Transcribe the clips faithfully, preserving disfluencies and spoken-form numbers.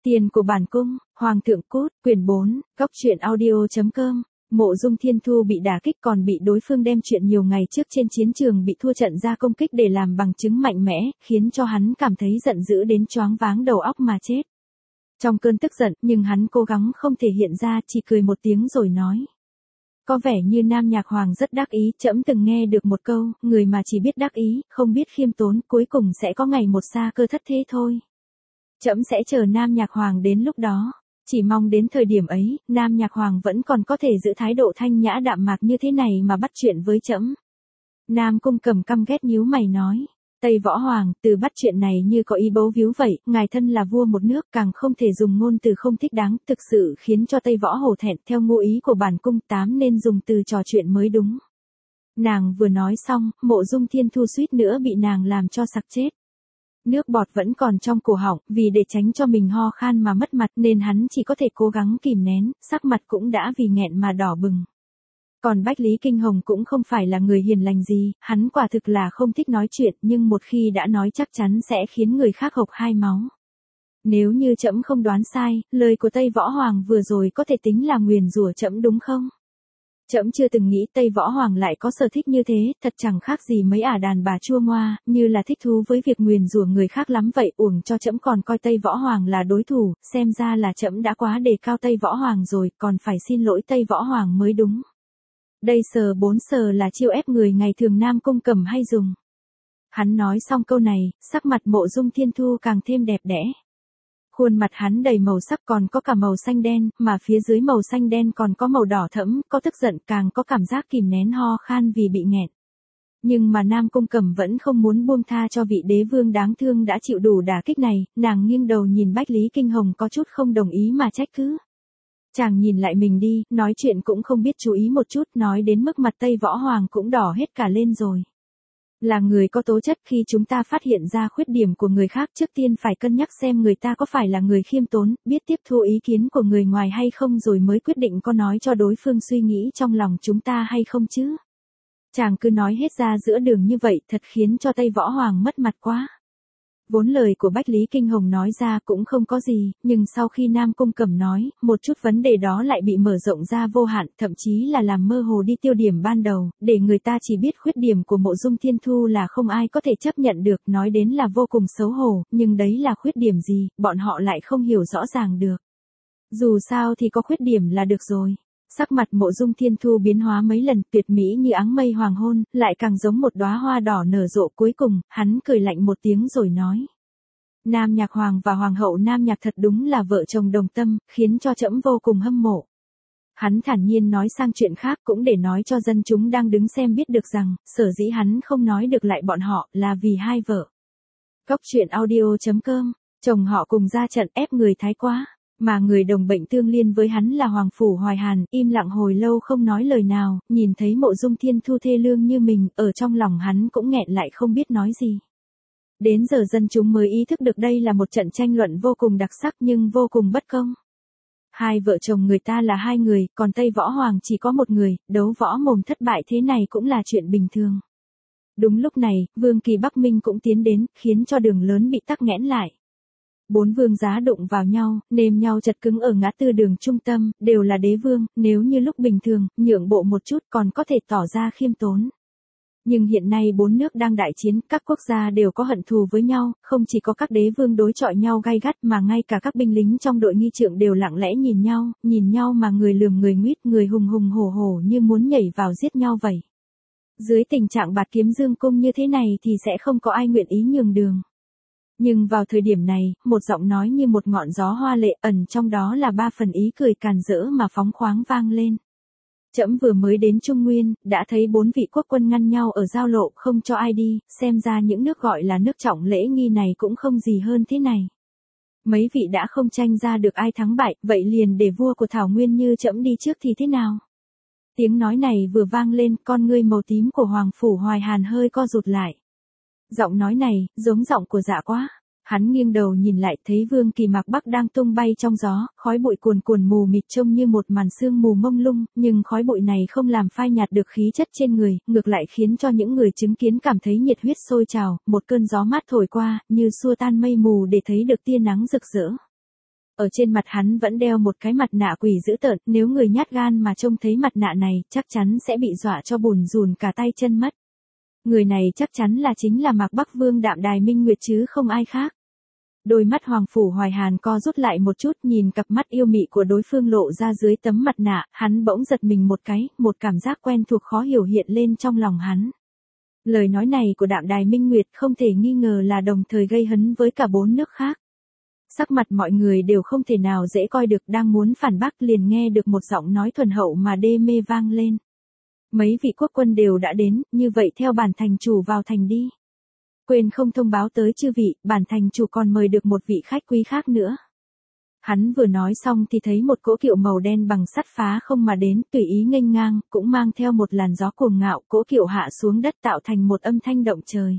Tiền của bản cung, Hoàng thượng cút, quyển bốn, góc truyện audio chấm com. Mộ Dung Thiên Thu bị đả kích còn bị đối phương đem chuyện nhiều ngày trước trên chiến trường bị thua trận ra công kích để làm bằng chứng mạnh mẽ, khiến cho hắn cảm thấy giận dữ đến choáng váng đầu óc mà chết. Trong cơn tức giận, nhưng hắn cố gắng không thể hiện ra, chỉ cười một tiếng rồi nói. Có vẻ như Nam Nhạc Hoàng rất đắc ý, trẫm từng nghe được một câu, người mà chỉ biết đắc ý, không biết khiêm tốn, cuối cùng sẽ có ngày một sa cơ thất thế thôi. Trẫm sẽ chờ Nam Nhạc Hoàng đến lúc đó, chỉ mong đến thời điểm ấy, Nam Nhạc Hoàng vẫn còn có thể giữ thái độ thanh nhã đạm mạc như thế này mà bắt chuyện với trẫm. Nam Cung Cầm căm ghét nhíu mày nói, Tây Võ Hoàng, từ bắt chuyện này như có ý bấu víu vậy, ngài thân là vua một nước càng không thể dùng ngôn từ không thích đáng, thực sự khiến cho Tây Võ hổ thẹn, theo ngụ ý của bản cung tám nên dùng từ trò chuyện mới đúng. Nàng vừa nói xong, Mộ Dung Thiên Thu suýt nữa bị nàng làm cho sặc chết. Nước bọt vẫn còn trong cổ họng, vì để tránh cho mình ho khan mà mất mặt nên hắn chỉ có thể cố gắng kìm nén, sắc mặt cũng đã vì nghẹn mà đỏ bừng. Còn Bách Lý Kinh Hồng cũng không phải là người hiền lành gì, hắn quả thực là không thích nói chuyện nhưng một khi đã nói chắc chắn sẽ khiến người khác hộc hai máu. Nếu như trẫm không đoán sai, lời của Tây Võ Hoàng vừa rồi có thể tính là nguyền rủa trẫm đúng không? Trẫm chưa từng nghĩ Tây Võ Hoàng lại có sở thích như thế, thật chẳng khác gì mấy ả đàn bà chua ngoa, như là thích thú với việc nguyền rủa người khác lắm vậy, uổng cho trẫm còn coi Tây Võ Hoàng là đối thủ, xem ra là trẫm đã quá đề cao Tây Võ Hoàng rồi, còn phải xin lỗi Tây Võ Hoàng mới đúng. Đây sờ bốn sờ là chiêu ép người ngày thường Nam Cung Cầm hay dùng. Hắn nói xong câu này, sắc mặt Mộ Dung Thiên Thu càng thêm đẹp đẽ. Khuôn mặt hắn đầy màu sắc còn có cả màu xanh đen, mà phía dưới màu xanh đen còn có màu đỏ thẫm, có tức giận càng có cảm giác kìm nén ho khan vì bị nghẹn. Nhưng mà Nam Cung Cầm vẫn không muốn buông tha cho vị đế vương đáng thương đã chịu đủ đả kích này, nàng nghiêng đầu nhìn Bách Lý Kinh Hồng có chút không đồng ý mà trách cứ. Chàng nhìn lại mình đi, nói chuyện cũng không biết chú ý một chút, nói đến mức mặt Tây Võ Hoàng cũng đỏ hết cả lên rồi. Là người có tố chất, khi chúng ta phát hiện ra khuyết điểm của người khác trước tiên phải cân nhắc xem người ta có phải là người khiêm tốn, biết tiếp thu ý kiến của người ngoài hay không rồi mới quyết định có nói cho đối phương suy nghĩ trong lòng chúng ta hay không chứ. Chàng cứ nói hết ra giữa đường như vậy thật khiến cho Tây Võ Hoàng mất mặt quá. Vốn lời của Bách Lý Kinh Hồng nói ra cũng không có gì, nhưng sau khi Nam Cung Cầm nói, một chút vấn đề đó lại bị mở rộng ra vô hạn, thậm chí là làm mơ hồ đi tiêu điểm ban đầu, để người ta chỉ biết khuyết điểm của Mộ Dung Thiên Thu là không ai có thể chấp nhận được, nói đến là vô cùng xấu hổ, nhưng đấy là khuyết điểm gì, bọn họ lại không hiểu rõ ràng được. Dù sao thì có khuyết điểm là được rồi. Sắc mặt Mộ Dung Thiên Thu biến hóa mấy lần, tuyệt mỹ như áng mây hoàng hôn, lại càng giống một đóa hoa đỏ nở rộ, cuối cùng, hắn cười lạnh một tiếng rồi nói. Nam Nhạc Hoàng và Hoàng hậu Nam Nhạc thật đúng là vợ chồng đồng tâm, khiến cho trẫm vô cùng hâm mộ. Hắn thản nhiên nói sang chuyện khác cũng để nói cho dân chúng đang đứng xem biết được rằng, sở dĩ hắn không nói được lại bọn họ là vì hai vợ. Góc truyện audio chấm com, chồng họ cùng ra trận ép người thái quá. Mà người đồng bệnh tương liên với hắn là Hoàng Phủ Hoài Hàn, im lặng hồi lâu không nói lời nào, nhìn thấy Mộ Dung Thiên Thu thê lương như mình, ở trong lòng hắn cũng nghẹn lại không biết nói gì. Đến giờ dân chúng mới ý thức được đây là một trận tranh luận vô cùng đặc sắc nhưng vô cùng bất công. Hai vợ chồng người ta là hai người, còn Tây Võ Hoàng chỉ có một người, đấu võ mồm thất bại thế này cũng là chuyện bình thường. Đúng lúc này, Vương Kỳ Bắc Minh cũng tiến đến, khiến cho đường lớn bị tắc nghẽn lại. Bốn vương giá đụng vào nhau, nêm nhau chật cứng ở ngã tư đường trung tâm, đều là đế vương, nếu như lúc bình thường, nhượng bộ một chút còn có thể tỏ ra khiêm tốn. Nhưng hiện nay bốn nước đang đại chiến, các quốc gia đều có hận thù với nhau, không chỉ có các đế vương đối chọi nhau gay gắt mà ngay cả các binh lính trong đội nghi trượng đều lặng lẽ nhìn nhau, nhìn nhau mà người lườm người nguýt, người hùng hùng hổ hổ như muốn nhảy vào giết nhau vậy. Dưới tình trạng bạt kiếm dương cung như thế này thì sẽ không có ai nguyện ý nhường đường. Nhưng vào thời điểm này, một giọng nói như một ngọn gió hoa lệ ẩn trong đó là ba phần ý cười càn rỡ mà phóng khoáng vang lên. Trẫm vừa mới đến Trung Nguyên, đã thấy bốn vị quốc quân ngăn nhau ở giao lộ không cho ai đi, xem ra những nước gọi là nước trọng lễ nghi này cũng không gì hơn thế này. Mấy vị đã không tranh ra được ai thắng bại, vậy liền để vua của Thảo Nguyên như trẫm đi trước thì thế nào? Tiếng nói này vừa vang lên, con ngươi màu tím của Hoàng Phủ Hoài Hàn hơi co rụt lại. Giọng nói này, giống giọng của Dạ Quá. Hắn nghiêng đầu nhìn lại thấy Vương Kỳ Mạc Bắc đang tung bay trong gió, khói bụi cuồn cuồn mù mịt trông như một màn sương mù mông lung, nhưng khói bụi này không làm phai nhạt được khí chất trên người, ngược lại khiến cho những người chứng kiến cảm thấy nhiệt huyết sôi trào, một cơn gió mát thổi qua, như xua tan mây mù để thấy được tia nắng rực rỡ. Ở trên mặt hắn vẫn đeo một cái mặt nạ quỷ dữ tợn, nếu người nhát gan mà trông thấy mặt nạ này, chắc chắn sẽ bị dọa cho bùn rùn cả tay chân mất. Người này chắc chắn là chính là Mạc Bắc Vương Đạm Đài Minh Nguyệt chứ không ai khác. Đôi mắt Hoàng Phủ Hoài Hàn co rút lại một chút, nhìn cặp mắt yêu mị của đối phương lộ ra dưới tấm mặt nạ, hắn bỗng giật mình một cái, một cảm giác quen thuộc khó hiểu hiện lên trong lòng hắn. Lời nói này của Đạm Đài Minh Nguyệt không thể nghi ngờ là đồng thời gây hấn với cả bốn nước khác. Sắc mặt mọi người đều không thể nào dễ coi được, đang muốn phản bác liền nghe được một giọng nói thuần hậu mà đê mê vang lên. Mấy vị quốc quân đều đã đến, như vậy theo bản thành chủ vào thành đi. Quên không thông báo tới chư vị, bản thành chủ còn mời được một vị khách quý khác nữa. Hắn vừa nói xong thì thấy một cỗ kiệu màu đen bằng sắt phá không mà đến, tùy ý nghênh ngang, cũng mang theo một làn gió cuồng ngạo, cỗ kiệu hạ xuống đất tạo thành một âm thanh động trời.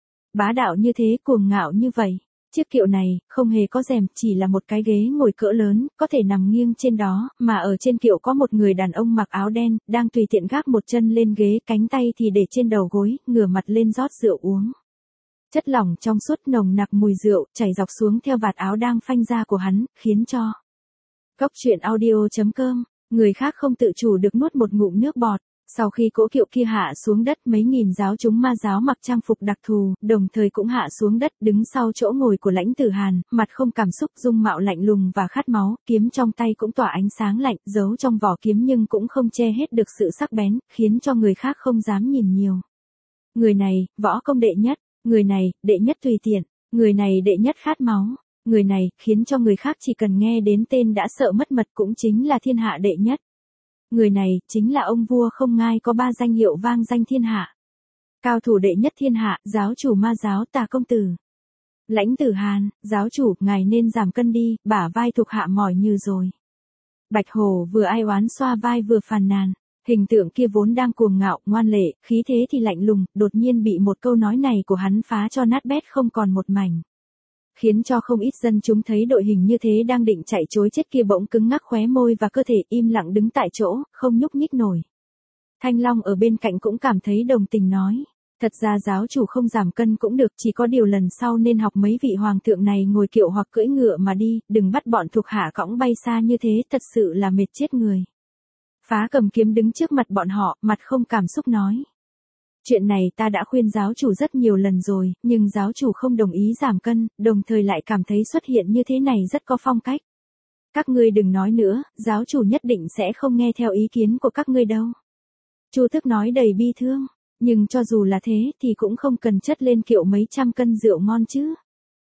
Bá đạo như thế, cuồng ngạo như vậy. Chiếc kiệu này, không hề có rèm, chỉ là một cái ghế ngồi cỡ lớn, có thể nằm nghiêng trên đó, mà ở trên kiệu có một người đàn ông mặc áo đen, đang tùy tiện gác một chân lên ghế, cánh tay thì để trên đầu gối, ngửa mặt lên rót rượu uống. Chất lỏng trong suốt nồng nặc mùi rượu, chảy dọc xuống theo vạt áo đang phanh ra của hắn, khiến cho Cốc truyện audio chấm com, người khác không tự chủ được nuốt một ngụm nước bọt. Sau khi cỗ kiệu kia hạ xuống đất, mấy nghìn giáo chúng ma giáo mặc trang phục đặc thù, đồng thời cũng hạ xuống đất, đứng sau chỗ ngồi của Lãnh Tử Hàn, mặt không cảm xúc, dung mạo lạnh lùng và khát máu, kiếm trong tay cũng tỏa ánh sáng lạnh, giấu trong vỏ kiếm nhưng cũng không che hết được sự sắc bén, khiến cho người khác không dám nhìn nhiều. Người này, võ công đệ nhất, người này, đệ nhất tùy tiện, người này đệ nhất khát máu, người này, khiến cho người khác chỉ cần nghe đến tên đã sợ mất mật, cũng chính là thiên hạ đệ nhất. Người này, chính là ông vua không ngai có ba danh hiệu vang danh thiên hạ. Cao thủ đệ nhất thiên hạ, giáo chủ ma giáo Tà công tử. Lãnh Tử Hàn, giáo chủ, ngài nên giảm cân đi, bả vai thuộc hạ mỏi như rồi. Bạch Hổ vừa ai oán xoa vai vừa phàn nàn. Hình tượng kia vốn đang cuồng ngạo, ngoan lệ, khí thế thì lạnh lùng, đột nhiên bị một câu nói này của hắn phá cho nát bét không còn một mảnh. Khiến cho không ít dân chúng thấy đội hình như thế đang định chạy trối chết kia bỗng cứng ngắc khóe môi và cơ thể, im lặng đứng tại chỗ, không nhúc nhích nổi. Thanh Long ở bên cạnh cũng cảm thấy đồng tình nói. Thật ra giáo chủ không giảm cân cũng được, chỉ có điều lần sau nên học mấy vị hoàng thượng này ngồi kiệu hoặc cưỡi ngựa mà đi, đừng bắt bọn thuộc hạ cõng bay xa như thế, thật sự là mệt chết người. Phá cầm kiếm đứng trước mặt bọn họ, mặt không cảm xúc nói. Chuyện này ta đã khuyên giáo chủ rất nhiều lần rồi, nhưng giáo chủ không đồng ý giảm cân, đồng thời lại cảm thấy xuất hiện như thế này rất có phong cách. Các ngươi đừng nói nữa, giáo chủ nhất định sẽ không nghe theo ý kiến của các ngươi đâu. Chu Thức nói đầy bi thương, nhưng cho dù là thế thì cũng không cần chất lên kiệu mấy trăm cân rượu ngon chứ.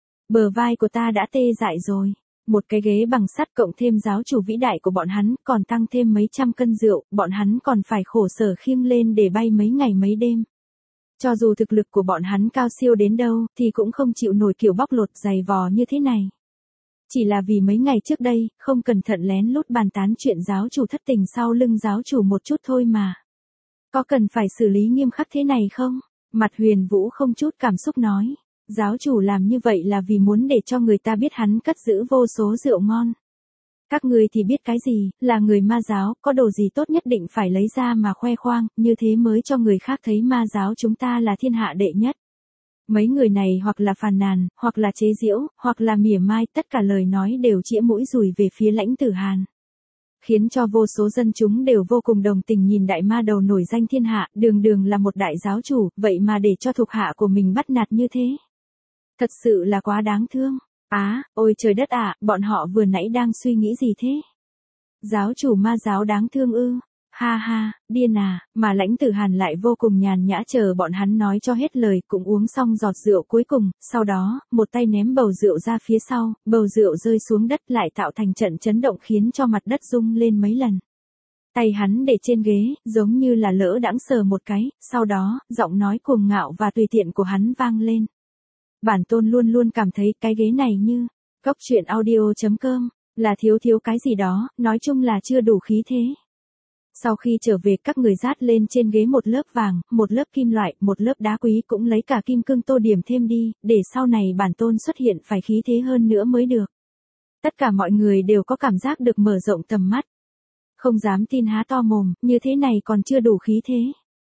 Bờ vai của ta đã tê dại rồi. Một cái ghế bằng sắt cộng thêm giáo chủ vĩ đại của bọn hắn, còn tăng thêm mấy trăm cân rượu, bọn hắn còn phải khổ sở khiêng lên để bay mấy ngày mấy đêm. Cho dù thực lực của bọn hắn cao siêu đến đâu, thì cũng không chịu nổi kiểu bóc lột dày vò như thế này. Chỉ là vì mấy ngày trước đây, không cẩn thận lén lút bàn tán chuyện giáo chủ thất tình sau lưng giáo chủ một chút thôi mà. Có cần phải xử lý nghiêm khắc thế này không? Mặt Huyền Vũ không chút cảm xúc nói. Giáo chủ làm như vậy là vì muốn để cho người ta biết hắn cất giữ vô số rượu ngon. Các ngươi thì biết cái gì, là người ma giáo, có đồ gì tốt nhất định phải lấy ra mà khoe khoang, như thế mới cho người khác thấy ma giáo chúng ta là thiên hạ đệ nhất. Mấy người này hoặc là phàn nàn, hoặc là chế giễu, hoặc là mỉa mai, tất cả lời nói đều chĩa mũi dùi về phía Lãnh Tử Hàn. Khiến cho vô số dân chúng đều vô cùng đồng tình nhìn đại ma đầu nổi danh thiên hạ, đường đường là một đại giáo chủ, vậy mà để cho thuộc hạ của mình bắt nạt như thế. Thật sự là quá đáng thương. Á, à, ôi trời đất ạ, à, bọn họ vừa nãy đang suy nghĩ gì thế? Giáo chủ ma giáo đáng thương ư? Ha ha, điên à, mà Lãnh Tử Hàn lại vô cùng nhàn nhã chờ bọn hắn nói cho hết lời, cũng uống xong giọt rượu cuối cùng, sau đó, một tay ném bầu rượu ra phía sau, bầu rượu rơi xuống đất lại tạo thành trận chấn động khiến cho mặt đất rung lên mấy lần. Tay hắn để trên ghế, giống như là lỡ đãng sờ một cái, sau đó, giọng nói cuồng ngạo và tùy tiện của hắn vang lên. Bản tôn luôn luôn cảm thấy cái ghế này như, Cốc truyện audio chấm com, là thiếu thiếu cái gì đó, nói chung là chưa đủ khí thế. Sau khi trở về các người dát lên trên ghế một lớp vàng, một lớp kim loại, một lớp đá quý cũng lấy cả kim cương tô điểm thêm đi, để sau này bản tôn xuất hiện phải khí thế hơn nữa mới được. Tất cả mọi người đều có cảm giác được mở rộng tầm mắt. Không dám tin há to mồm, như thế này còn chưa đủ khí thế.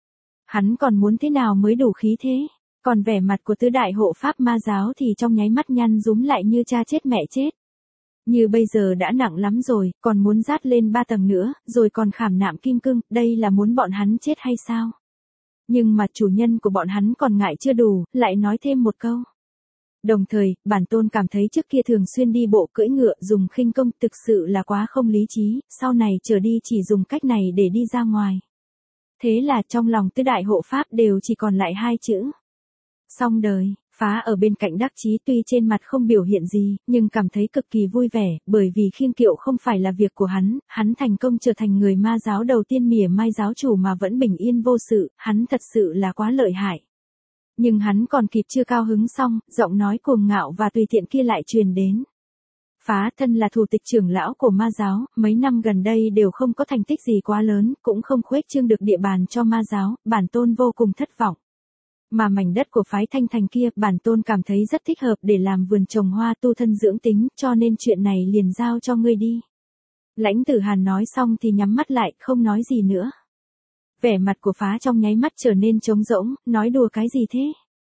Hắn còn muốn thế nào mới đủ khí thế? Còn vẻ mặt của tứ đại hộ pháp ma giáo thì trong nháy mắt nhăn rúm lại như cha chết mẹ chết. Như bây giờ đã nặng lắm rồi, còn muốn dát lên ba tầng nữa, rồi còn khảm nạm kim cương, đây là muốn bọn hắn chết hay sao? Nhưng mà chủ nhân của bọn hắn còn ngại chưa đủ, lại nói thêm một câu. Đồng thời, bản tôn cảm thấy trước kia thường xuyên đi bộ cưỡi ngựa dùng khinh công thực sự là quá không lý trí, sau này trở đi chỉ dùng cách này để đi ra ngoài. Thế là trong lòng tứ đại hộ pháp đều chỉ còn lại hai chữ. Xong đời. Phá ở bên cạnh đắc chí tuy trên mặt không biểu hiện gì, nhưng cảm thấy cực kỳ vui vẻ, bởi vì khiêng kiệu không phải là việc của hắn, hắn thành công trở thành người ma giáo đầu tiên mỉa mai giáo chủ mà vẫn bình yên vô sự, hắn thật sự là quá lợi hại. Nhưng hắn còn kịp chưa cao hứng xong, giọng nói cuồng ngạo và tùy tiện kia lại truyền đến. Phá thân là thủ tịch trưởng lão của ma giáo, mấy năm gần đây đều không có thành tích gì quá lớn, cũng không khuếch trương được địa bàn cho ma giáo, bản tôn vô cùng thất vọng. Mà mảnh đất của phái Thanh Thành kia, bản tôn cảm thấy rất thích hợp để làm vườn trồng hoa tu thân dưỡng tính, cho nên chuyện này liền giao cho ngươi đi. Lãnh Tử Hàn nói xong thì nhắm mắt lại, không nói gì nữa. Vẻ mặt của Phá trong nháy mắt trở nên trống rỗng, nói đùa cái gì thế?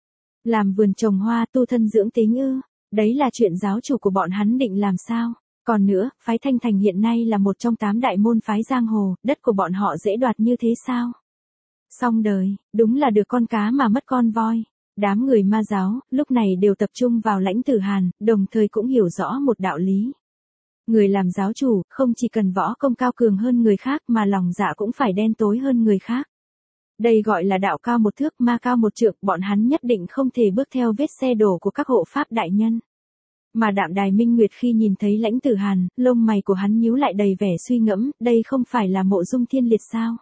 Làm vườn trồng hoa tu thân dưỡng tính ư? Đấy là chuyện giáo chủ của bọn hắn định làm sao? Còn nữa, phái Thanh Thành hiện nay là một trong tám đại môn phái giang hồ, đất của bọn họ dễ đoạt như thế sao? Xong đời, đúng là được con cá mà mất con voi. Đám người ma giáo, lúc này đều tập trung vào Lãnh Tử Hàn, đồng thời cũng hiểu rõ một đạo lý. Người làm giáo chủ, không chỉ cần võ công cao cường hơn người khác mà lòng dạ cũng phải đen tối hơn người khác. Đây gọi là đạo cao một thước ma cao một trượng, bọn hắn nhất định không thể bước theo vết xe đổ của các hộ pháp đại nhân. Mà Đạm Đài Minh Nguyệt khi nhìn thấy Lãnh Tử Hàn, lông mày của hắn nhíu lại đầy vẻ suy ngẫm, đây không phải là Mộ Dung Thiên Liệt sao?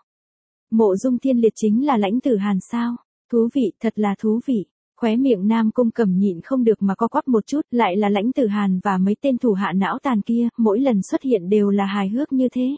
Mộ Dung Thiên Liệt chính là Lãnh Tử Hàn sao? Thú vị, thật là thú vị. Khóe miệng Nam Cung Cẩm nhịn không được mà co quắp một chút, lại là Lãnh Tử Hàn và mấy tên thủ hạ não tàn kia, mỗi lần xuất hiện đều là hài hước như thế.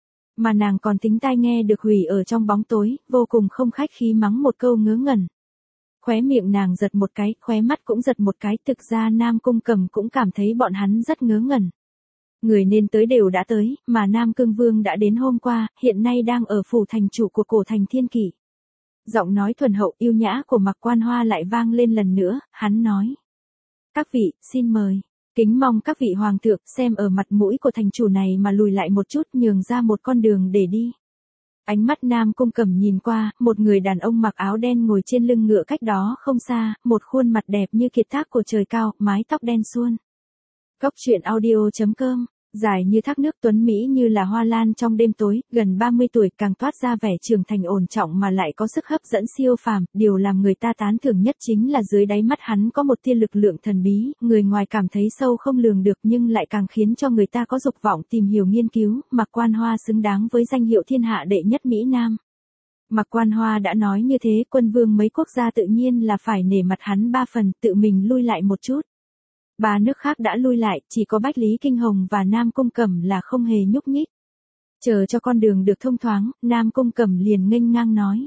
Mà nàng còn tính tai nghe được hủy ở trong bóng tối, vô cùng không khách khí mắng một câu ngớ ngẩn. Khóe miệng nàng giật một cái, khóe mắt cũng giật một cái, thực ra Nam Cung Cẩm cũng cảm thấy bọn hắn rất ngớ ngẩn. Người nên tới đều đã tới, mà Nam Cương Vương đã đến hôm qua, hiện nay đang ở phủ thành chủ của cổ thành Thiên Kỷ. Giọng nói thuần hậu yêu nhã của Mạc Quan Hoa lại vang lên lần nữa, hắn nói. Các vị, xin mời. Kính mong các vị hoàng thượng xem ở mặt mũi của thành chủ này mà lùi lại một chút nhường ra một con đường để đi. Ánh mắt Nam Cung Cẩm nhìn qua, một người đàn ông mặc áo đen ngồi trên lưng ngựa cách đó không xa, một khuôn mặt đẹp như kiệt tác của trời cao, mái tóc đen suôn. Cốc truyện audio chấm com, dài như thác nước tuấn Mỹ như là hoa lan trong đêm tối, gần ba mươi tuổi càng toát ra vẻ trưởng thành ổn trọng mà lại có sức hấp dẫn siêu phàm, điều làm người ta tán thưởng nhất chính là dưới đáy mắt hắn có một tia lực lượng thần bí, người ngoài cảm thấy sâu không lường được nhưng lại càng khiến cho người ta có dục vọng tìm hiểu nghiên cứu, Mạc Quan Hoa xứng đáng với danh hiệu thiên hạ đệ nhất Mỹ Nam. Mạc Quan Hoa đã nói như thế, quân vương mấy quốc gia tự nhiên là phải nể mặt hắn ba phần, tự mình lui lại một chút. Ba nước khác đã lui lại, chỉ có Bách Lý Kinh Hồng và Nam Cung Cẩm là không hề nhúc nhích. Chờ cho con đường được thông thoáng, Nam Cung Cẩm liền nghênh ngang nói.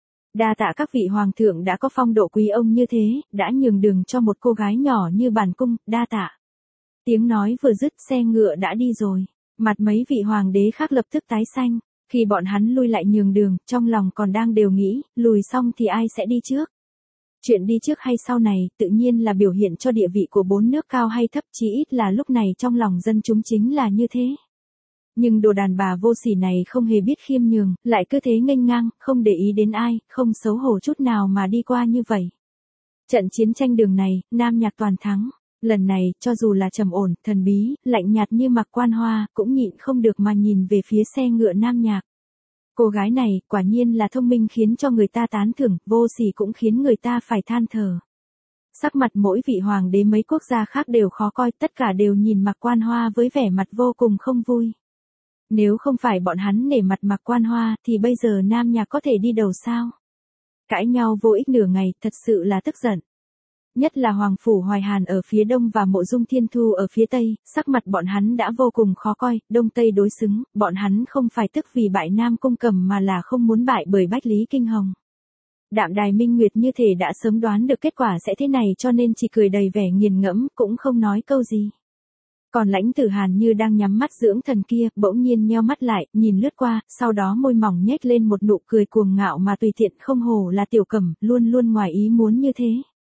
Đa tạ các vị hoàng thượng đã có phong độ quý ông như thế, đã nhường đường cho một cô gái nhỏ như bản cung, đa tạ. Tiếng nói vừa dứt xe ngựa đã đi rồi, mặt mấy vị hoàng đế khác lập tức tái xanh, khi bọn hắn lui lại nhường đường, trong lòng còn đang đều nghĩ, lùi xong thì ai sẽ đi trước. Chuyện đi trước hay sau này, tự nhiên là biểu hiện cho địa vị của bốn nước cao hay thấp, chí ít là lúc này trong lòng dân chúng chính là như thế. Nhưng đồ đàn bà vô sỉ này không hề biết khiêm nhường, lại cứ thế nghênh ngang, không để ý đến ai, không xấu hổ chút nào mà đi qua như vậy. Trận chiến tranh đường này, Nam Nhạc toàn thắng. Lần này, cho dù là trầm ổn, thần bí, lạnh nhạt như Mạc Quan Hoa, cũng nhịn không được mà nhìn về phía xe ngựa Nam Nhạc. Cô gái này, quả nhiên là thông minh khiến cho người ta tán thưởng, vô sỉ cũng khiến người ta phải than thở. Sắc mặt mỗi vị hoàng đế mấy quốc gia khác đều khó coi, tất cả đều nhìn Mạc Quan Hoa với vẻ mặt vô cùng không vui. Nếu không phải bọn hắn nể mặt Mạc Quan Hoa, thì bây giờ Nam Nhạc có thể đi đầu sao? Cãi nhau vô ích nửa ngày, thật sự là tức giận. Nhất là Hoàng Phủ Hoài Hàn ở phía đông và Mộ Dung Thiên Thu ở phía tây, sắc mặt bọn hắn đã vô cùng khó coi, đông tây đối xứng, bọn hắn không phải tức vì bại Nam Cung Cẩm mà là không muốn bại bởi Bách Lý Kinh Hồng. Đạm Đài Minh Nguyệt như thể đã sớm đoán được kết quả sẽ thế này cho nên chỉ cười đầy vẻ nghiền ngẫm, cũng không nói câu gì. Còn Lãnh Tử Hàn như đang nhắm mắt dưỡng thần kia, bỗng nhiên nheo mắt lại, nhìn lướt qua, sau đó môi mỏng nhếch lên một nụ cười cuồng ngạo mà tùy tiện, không hổ là Tiểu Cẩm, luôn luôn ngoài ý muốn như thế.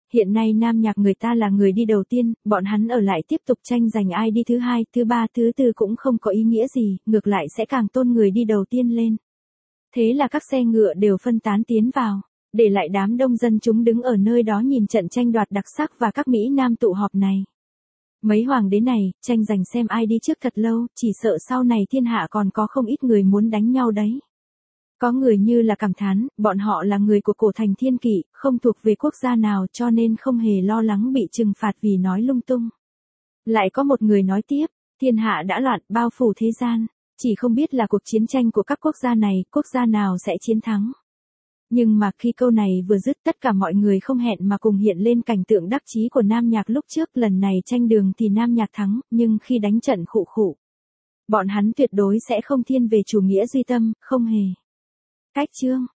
hiện nay Nam Nhạc người ta là người đi đầu tiên, bọn hắn ở lại tiếp tục tranh giành ai đi thứ hai, thứ ba, thứ tư cũng không có ý nghĩa gì, ngược lại sẽ càng tôn người đi đầu tiên lên. Thế là các xe ngựa đều phân tán tiến vào, để lại đám đông dân chúng đứng ở nơi đó nhìn trận tranh đoạt đặc sắc và các Mỹ Nam tụ họp này. Mấy hoàng đế này, tranh giành xem ai đi trước thật lâu, chỉ sợ sau này thiên hạ còn có không ít người muốn đánh nhau đấy. Có người như là cảm thán, bọn họ là người của cổ thành thiên kỵ, không thuộc về quốc gia nào cho nên không hề lo lắng bị trừng phạt vì nói lung tung. Lại có một người nói tiếp, thiên hạ đã loạn bao phủ thế gian, chỉ không biết là cuộc chiến tranh của các quốc gia này, quốc gia nào sẽ chiến thắng. Nhưng mà khi câu này vừa dứt tất cả mọi người không hẹn mà cùng hiện lên cảnh tượng đắc chí của Nam Nhạc lúc trước, lần này tranh đường thì Nam Nhạc thắng, nhưng khi đánh trận khụ khụ, bọn hắn tuyệt đối sẽ không thiên về chủ nghĩa duy tâm, không hề. Cách chương